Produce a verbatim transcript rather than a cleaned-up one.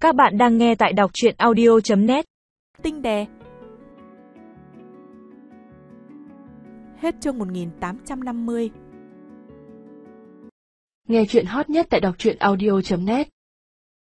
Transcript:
Các bạn đang nghe tại đọc truyện audio chấm net. Tinh đè. Hết chương một nghìn tám trăm năm mươi. Nghe truyện hot nhất tại đọc truyện audio chấm net.